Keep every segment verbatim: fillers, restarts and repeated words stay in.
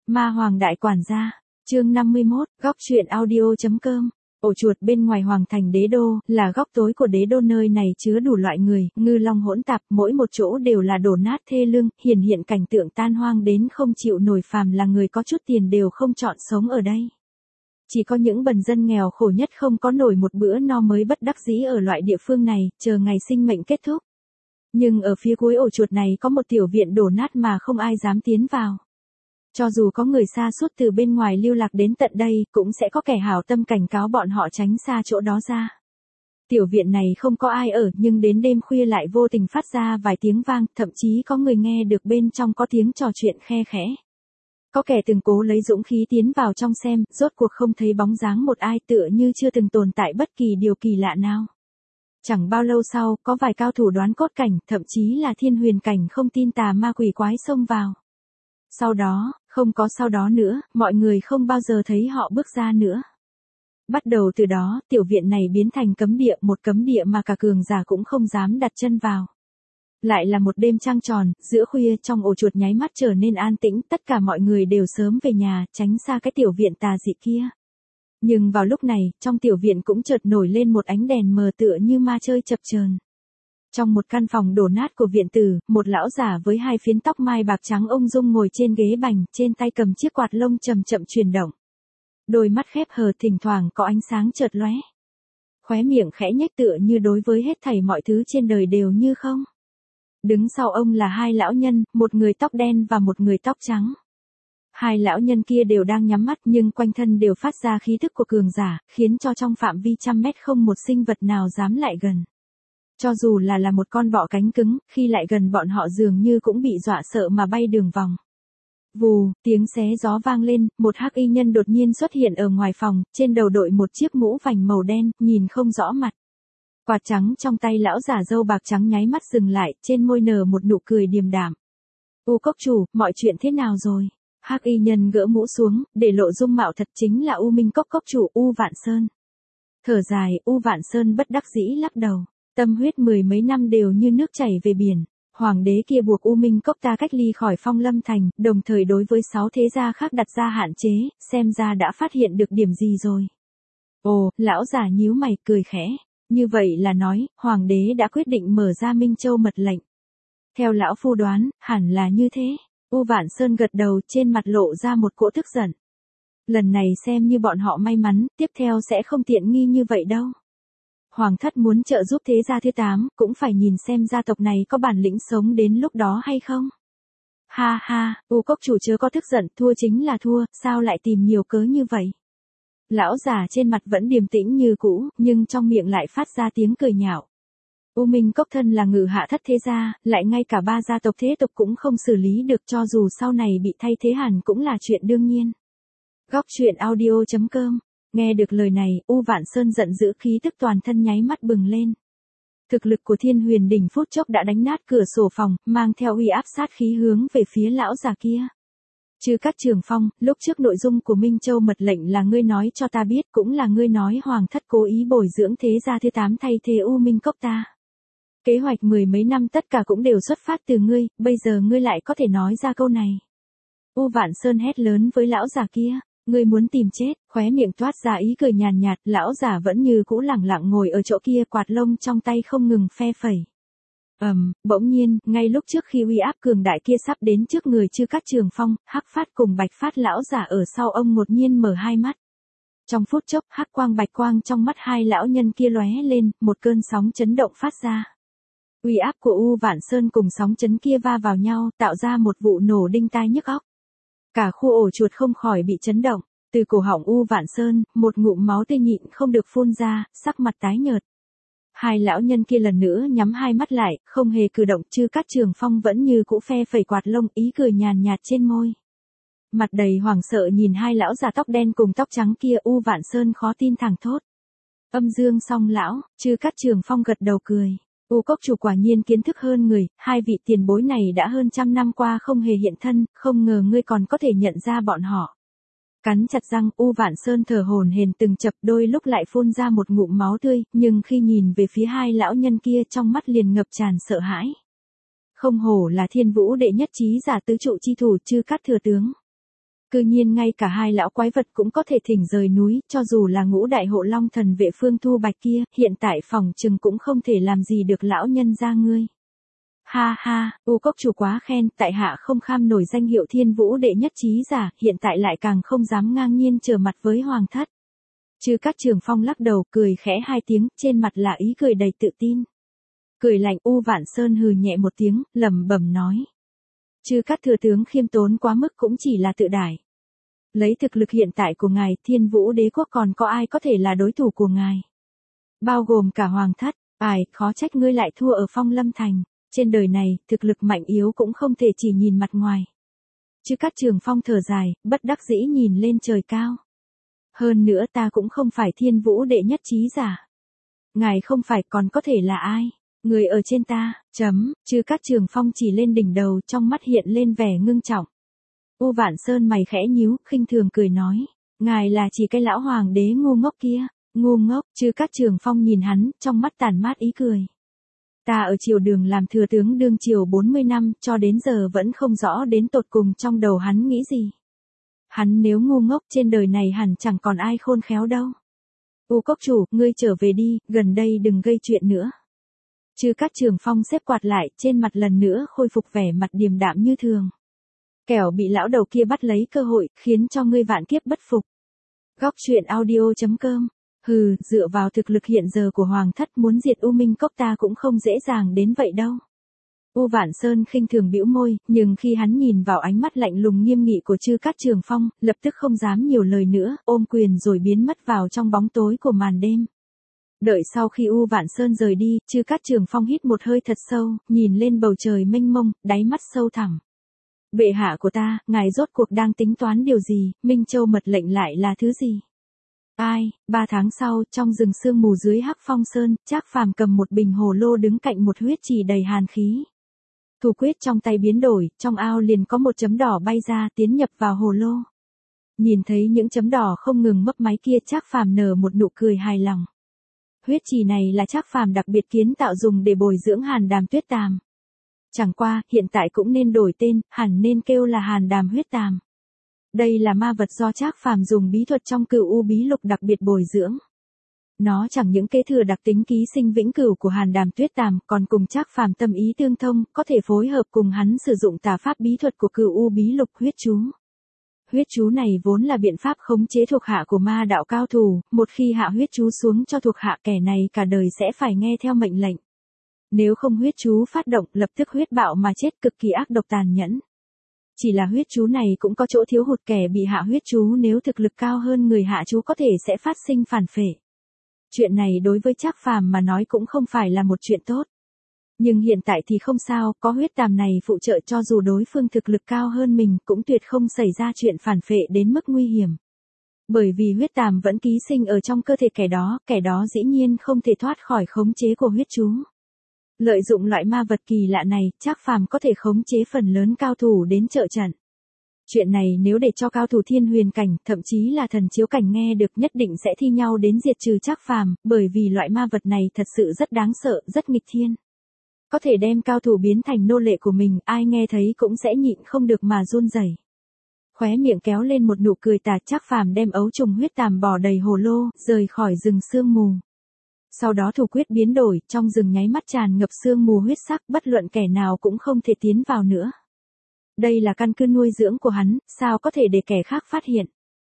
Ma Hoàng Đại Quản Gia, chương năm mươi mốt, góc truyện audio.com. Ổ chuột bên ngoài Hoàng thành đế đô, là góc tối của đế đô, nơi này chứa đủ loại người, ngư long hỗn tạp, mỗi một chỗ đều là đổ nát thê lương, hiển hiện cảnh tượng tan hoang đến không chịu nổi, phàm là người có chút tiền đều không chọn sống ở đây. Chỉ có những bần dân nghèo khổ nhất không có nổi một bữa no mới bất đắc dĩ ở loại địa phương này, chờ ngày sinh mệnh kết thúc. Nhưng ở phía cuối ổ chuột này có một tiểu viện đổ nát mà không ai dám tiến vào. Cho dù có người xa suốt từ bên ngoài lưu lạc đến tận đây, cũng sẽ có kẻ hảo tâm cảnh cáo bọn họ tránh xa chỗ đó ra. Tiểu viện này không có ai ở, nhưng đến đêm khuya lại vô tình phát ra vài tiếng vang, thậm chí có người nghe được bên trong có tiếng trò chuyện khe khẽ. Có kẻ từng cố lấy dũng khí tiến vào trong xem, rốt cuộc không thấy bóng dáng một ai, tựa như chưa từng tồn tại bất kỳ điều kỳ lạ nào. Chẳng bao lâu sau, có vài cao thủ đoán cốt cảnh, thậm chí là thiên huyền cảnh không tin tà ma quỷ quái xông vào. Sau đó, không có sau đó nữa, mọi người không bao giờ thấy họ bước ra nữa. Bắt đầu từ đó, tiểu viện này biến thành cấm địa, một cấm địa mà cả cường giả cũng không dám đặt chân vào. Lại là một đêm trăng tròn, giữa khuya trong ổ chuột nháy mắt trở nên an tĩnh, tất cả mọi người đều sớm về nhà, tránh xa cái tiểu viện tà dị kia. Nhưng vào lúc này, trong tiểu viện cũng chợt nổi lên một ánh đèn mờ tựa như ma chơi chập chờn. Trong một căn phòng đổ nát của viện tử, một lão giả với hai phiến tóc mai bạc trắng ung dung ngồi trên ghế bành, trên tay cầm chiếc quạt lông chậm chậm chuyển động. Đôi mắt khép hờ thỉnh thoảng có ánh sáng chợt lóe. Khóe miệng khẽ nhếch tựa như đối với hết thảy mọi thứ trên đời đều như không. Đứng sau ông là hai lão nhân, một người tóc đen và một người tóc trắng. Hai lão nhân kia đều đang nhắm mắt nhưng quanh thân đều phát ra khí thức của cường giả, khiến cho trong phạm vi trăm mét không một sinh vật nào dám lại gần. Cho dù là là một con bọ cánh cứng, khi lại gần bọn họ dường như cũng bị dọa sợ mà bay đường vòng. Vù, tiếng xé gió vang lên, một hắc y nhân đột nhiên xuất hiện ở ngoài phòng, trên đầu đội một chiếc mũ vành màu đen, nhìn không rõ mặt. Quạt trắng trong tay lão giả râu bạc trắng nháy mắt dừng lại, trên môi nở một nụ cười điềm đạm. U cốc chủ, mọi chuyện thế nào rồi? Hắc y nhân gỡ mũ xuống, để lộ dung mạo thật, chính là U Minh Cốc cốc chủ U Vạn Sơn. Thở dài, U Vạn Sơn bất đắc dĩ lắc đầu. Tâm huyết mười mấy năm đều như nước chảy về biển. Hoàng đế kia buộc U Minh Cốc ta cách ly khỏi Phong Lâm Thành, đồng thời đối với sáu thế gia khác đặt ra hạn chế, xem ra đã phát hiện được điểm gì rồi. Ồ, lão già nhíu mày cười khẽ. Như vậy là nói, Hoàng đế đã quyết định mở ra Minh Châu mật lệnh. Theo lão phu đoán, hẳn là như thế. U Vạn Sơn gật đầu, trên mặt lộ ra một cỗ tức giận. Lần này xem như bọn họ may mắn, tiếp theo sẽ không tiện nghi như vậy đâu. Hoàng thất muốn trợ giúp thế gia thứ tám, cũng phải nhìn xem gia tộc này có bản lĩnh sống đến lúc đó hay không. Ha ha, U cốc chủ chớ có tức giận, thua chính là thua, sao lại tìm nhiều cớ như vậy? Lão già trên mặt vẫn điềm tĩnh như cũ, nhưng trong miệng lại phát ra tiếng cười nhạo. U Minh Cốc thân là ngự hạ thất thế gia, lại ngay cả ba gia tộc thế tục cũng không xử lý được, cho dù sau này bị thay thế hẳn cũng là chuyện đương nhiên. Góc truyện audio.com. Nghe được lời này, U Vạn Sơn giận dữ, khí tức toàn thân nháy mắt bừng lên. Thực lực của Thiên Huyền đỉnh phút chốc đã đánh nát cửa sổ phòng, mang theo uy áp sát khí hướng về phía lão già kia. Chư Cát Trường Phong, lúc trước nội dung của Minh Châu mật lệnh là ngươi nói cho ta biết, cũng là ngươi nói Hoàng thất cố ý bồi dưỡng thế gia thứ tám thay thế U Minh Cốc ta. Kế hoạch mười mấy năm tất cả cũng đều xuất phát từ ngươi, bây giờ ngươi lại có thể nói ra câu này. U Vạn Sơn hét lớn với lão già kia. Ngươi muốn tìm chết, khóe miệng toát ra ý cười nhàn nhạt, lão giả vẫn như cũ lẳng lặng ngồi ở chỗ kia, quạt lông trong tay không ngừng phe phẩy. Ầm, um, bỗng nhiên, ngay lúc trước khi uy áp cường đại kia sắp đến trước người Chư Cát Trường Phong, Hắc Phát cùng Bạch Phát lão giả ở sau ông đột nhiên mở hai mắt. Trong phút chốc, hắc quang bạch quang trong mắt hai lão nhân kia lóe lên, một cơn sóng chấn động phát ra. Uy áp của U Vạn Sơn cùng sóng chấn kia va vào nhau, tạo ra một vụ nổ đinh tai nhức óc. Cả khu ổ chuột không khỏi bị chấn động, từ cổ họng U Vạn Sơn, một ngụm máu tươi nhịn không được phun ra, sắc mặt tái nhợt. Hai lão nhân kia lần nữa nhắm hai mắt lại, không hề cử động, Chư Cát Trường Phong vẫn như cũ phe phẩy quạt lông, ý cười nhàn nhạt trên môi. Mặt đầy hoảng sợ nhìn hai lão già tóc đen cùng tóc trắng kia, U Vạn Sơn khó tin thẳng thốt. Âm dương song lão, Chư Cát Trường Phong gật đầu cười. U cốc chủ quả nhiên kiến thức hơn người, hai vị tiền bối này đã hơn trăm năm qua không hề hiện thân, không ngờ ngươi còn có thể nhận ra bọn họ. Cắn chặt răng, U Vạn Sơn thở hổn hển từng chập, đôi lúc lại phun ra một ngụm máu tươi, nhưng khi nhìn về phía hai lão nhân kia trong mắt liền ngập tràn sợ hãi. Không hổ là Thiên Vũ đệ nhất trí giả tứ trụ chi thủ Chư Cát thừa tướng. Cư nhiên ngay cả hai lão quái vật cũng có thể thỉnh rời núi, cho dù là ngũ đại hộ long thần vệ Phương Thu Bạch kia, hiện tại phòng trừng cũng không thể làm gì được lão nhân gia ngươi. Ha ha, U Cốc chủ quá khen, tại hạ không kham nổi danh hiệu thiên vũ đệ nhất trí giả, hiện tại lại càng không dám ngang nhiên trở mặt với hoàng thất. Chư Cát Trường Phong lắc đầu, cười khẽ hai tiếng, trên mặt là ý cười đầy tự tin. Cười lạnh, U Vạn Sơn hừ nhẹ một tiếng, lẩm bẩm nói. Chư Cát thừa tướng khiêm tốn quá mức cũng chỉ là tự đải. Lấy thực lực hiện tại của ngài, thiên vũ đế quốc còn có ai có thể là đối thủ của ngài? Bao gồm cả hoàng thất, ai, khó trách ngươi lại thua ở Phong Lâm Thành. Trên đời này, thực lực mạnh yếu cũng không thể chỉ nhìn mặt ngoài. Chư Cát Trường Phong thở dài, bất đắc dĩ nhìn lên trời cao. Hơn nữa ta cũng không phải thiên vũ đệ nhất trí giả. Ngài không phải còn có thể là ai? Người ở trên ta, chấm, Chư Cát Trường Phong chỉ lên đỉnh đầu, trong mắt hiện lên vẻ ngưng trọng. U Vạn Sơn mày khẽ nhíu, khinh thường cười nói. Ngài là chỉ cái lão hoàng đế ngu ngốc kia. Ngu ngốc, Chư Cát Trường Phong nhìn hắn, trong mắt tàn mát ý cười. Ta ở triều đường làm thừa tướng đương triều bốn mươi năm, cho đến giờ vẫn không rõ đến tột cùng trong đầu hắn nghĩ gì. Hắn nếu ngu ngốc trên đời này hẳn chẳng còn ai khôn khéo đâu. U Cốc chủ, ngươi trở về đi, gần đây đừng gây chuyện nữa. Chư Cát Trường Phong xếp quạt lại, trên mặt lần nữa khôi phục vẻ mặt điềm đạm như thường. Kẻo bị lão đầu kia bắt lấy cơ hội, khiến cho ngươi vạn kiếp bất phục. Góc truyện audio chấm com. Hừ, dựa vào thực lực hiện giờ của hoàng thất muốn diệt U Minh Cốc ta cũng không dễ dàng đến vậy đâu. U Vạn Sơn khinh thường bĩu môi, nhưng khi hắn nhìn vào ánh mắt lạnh lùng nghiêm nghị của Chư Cát Trường Phong, lập tức không dám nhiều lời nữa, ôm quyền rồi biến mất vào trong bóng tối của màn đêm. Đợi sau khi U Vạn Sơn rời đi, Chư Cát Trường Phong hít một hơi thật sâu, nhìn lên bầu trời mênh mông, đáy mắt sâu thẳm. Bệ hạ của ta, ngài rốt cuộc đang tính toán điều gì, Minh Châu mật lệnh lại là thứ gì? Ai, ba tháng sau, trong rừng sương mù dưới Hắc Phong Sơn, Trác Phàm cầm một bình hồ lô đứng cạnh một huyết trì đầy hàn khí. Thủ quyết trong tay biến đổi, trong ao liền có một chấm đỏ bay ra, tiến nhập vào hồ lô. Nhìn thấy những chấm đỏ không ngừng mấp máy kia, Trác Phàm nở một nụ cười hài lòng. Huyết trì này là Trác Phàm đặc biệt kiến tạo dùng để bồi dưỡng Hàn Đàm Tuyết Tàm. Chẳng qua, hiện tại cũng nên đổi tên, hẳn nên kêu là Hàn Đàm Huyết Tàm. Đây là ma vật do Trác Phàm dùng bí thuật trong Cửu U Bí Lục đặc biệt bồi dưỡng. Nó chẳng những kế thừa đặc tính ký sinh vĩnh cửu của Hàn Đàm Tuyết Tàm, còn cùng Trác Phàm tâm ý tương thông, có thể phối hợp cùng hắn sử dụng tà pháp bí thuật của Cửu U Bí Lục huyết chú. Huyết chú này vốn là biện pháp khống chế thuộc hạ của ma đạo cao thủ, một khi hạ huyết chú xuống cho thuộc hạ, kẻ này cả đời sẽ phải nghe theo mệnh lệnh. Nếu không huyết chú phát động, lập tức huyết bạo mà chết, cực kỳ ác độc tàn nhẫn. Chỉ là huyết chú này cũng có chỗ thiếu hụt, kẻ bị hạ huyết chú nếu thực lực cao hơn người hạ chú có thể sẽ phát sinh phản phệ. Chuyện này đối với Trác Phàm mà nói cũng không phải là một chuyện tốt. Nhưng hiện tại thì không sao, có huyết tàm này phụ trợ, cho dù đối phương thực lực cao hơn mình cũng tuyệt không xảy ra chuyện phản phệ đến mức nguy hiểm. Bởi vì huyết tàm vẫn ký sinh ở trong cơ thể kẻ đó, kẻ đó dĩ nhiên không thể thoát khỏi khống chế của huyết chú. Lợi dụng loại ma vật kỳ lạ này, Trác Phàm có thể khống chế phần lớn cao thủ đến trợ trận. Chuyện này nếu để cho cao thủ thiên huyền cảnh, thậm chí là thần chiếu cảnh nghe được, nhất định sẽ thi nhau đến diệt trừ Trác Phàm, bởi vì loại ma vật này thật sự rất đáng sợ, rất nghịch thiên. Có thể đem cao thủ biến thành nô lệ của mình, ai nghe thấy cũng sẽ nhịn không được mà run rẩy. Khóe miệng kéo lên một nụ cười tà, Trác Phàm đem ấu trùng huyết tàm bỏ đầy hồ lô, rời khỏi rừng sương mù. Sau đó thủ quyết biến đổi, trong rừng nháy mắt tràn ngập sương mù huyết sắc, bất luận kẻ nào cũng không thể tiến vào nữa. Đây là căn cứ nuôi dưỡng của hắn, sao có thể để kẻ khác phát hiện.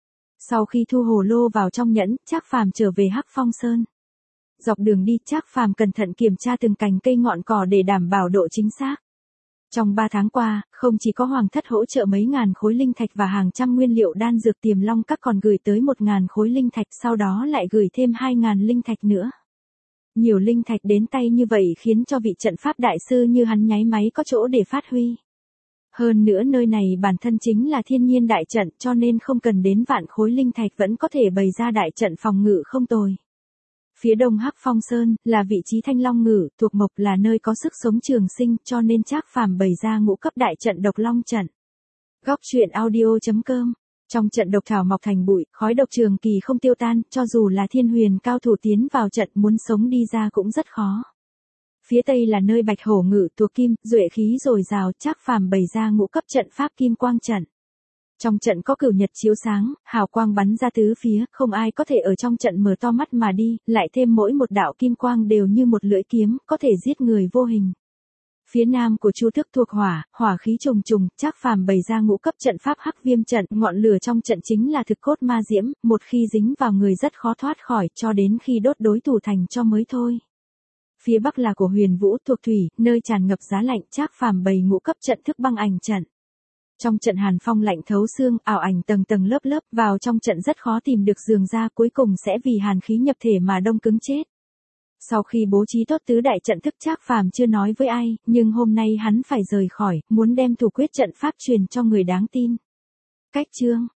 Sau khi thu hồ lô vào trong nhẫn, Trác Phàm trở về Hắc Phong Sơn. Dọc đường đi, Trác Phàm cẩn thận kiểm tra từng cành cây ngọn cỏ để đảm bảo độ chính xác. Trong ba tháng qua, không chỉ có hoàng thất hỗ trợ mấy ngàn khối linh thạch và hàng trăm nguyên liệu đan dược, Tiềm Long Các còn gửi tới một ngàn khối linh thạch, sau đó lại gửi thêm hai ngàn linh thạch nữa. Nhiều linh thạch đến tay như vậy khiến cho vị trận pháp đại sư như hắn nháy máy có chỗ để phát huy. Hơn nữa nơi này bản thân chính là thiên nhiên đại trận, cho nên không cần đến vạn khối linh thạch vẫn có thể bày ra đại trận phòng ngự không tồi. Phía đông Hắc Phong Sơn là vị trí Thanh Long Ngự, thuộc mộc, là nơi có sức sống trường sinh, cho nên Trác Phàm bày ra ngũ cấp đại trận Độc Long trận. Góc truyện audio chấm com. Trong trận độc thảo mọc thành bụi, khói độc trường kỳ không tiêu tan, cho dù là thiên huyền cao thủ tiến vào trận muốn sống đi ra cũng rất khó. Phía tây là nơi Bạch Hổ Ngự, thuộc kim, duệ khí dồi dào, Trác Phàm bày ra ngũ cấp trận pháp Kim Quang trận. Trong trận có cửu nhật chiếu sáng, hào quang bắn ra tứ phía, không ai có thể ở trong trận mở to mắt mà đi, lại thêm mỗi một đạo kim quang đều như một lưỡi kiếm, có thể giết người vô hình. Phía nam của Chu Tước thuộc hỏa, hỏa khí trùng trùng, Trác Phàm bày ra ngũ cấp trận pháp Hắc Viêm trận, ngọn lửa trong trận chính là thực cốt ma diễm, một khi dính vào người rất khó thoát khỏi, cho đến khi đốt đối thủ thành cho mới thôi. Phía bắc là của Huyền Vũ thuộc thủy, nơi tràn ngập giá lạnh, Trác Phàm bày ngũ cấp trận thức băng ảnh trận. Trong trận hàn phong lạnh thấu xương, ảo ảnh tầng tầng lớp lớp, vào trong trận rất khó tìm được giường ra, cuối cùng sẽ vì hàn khí nhập thể mà đông cứng chết. Sau khi bố trí tốt tứ đại trận thức, Trác Phàm chưa nói với ai, nhưng hôm nay hắn phải rời khỏi, muốn đem thủ quyết trận pháp truyền cho người đáng tin. Cách chương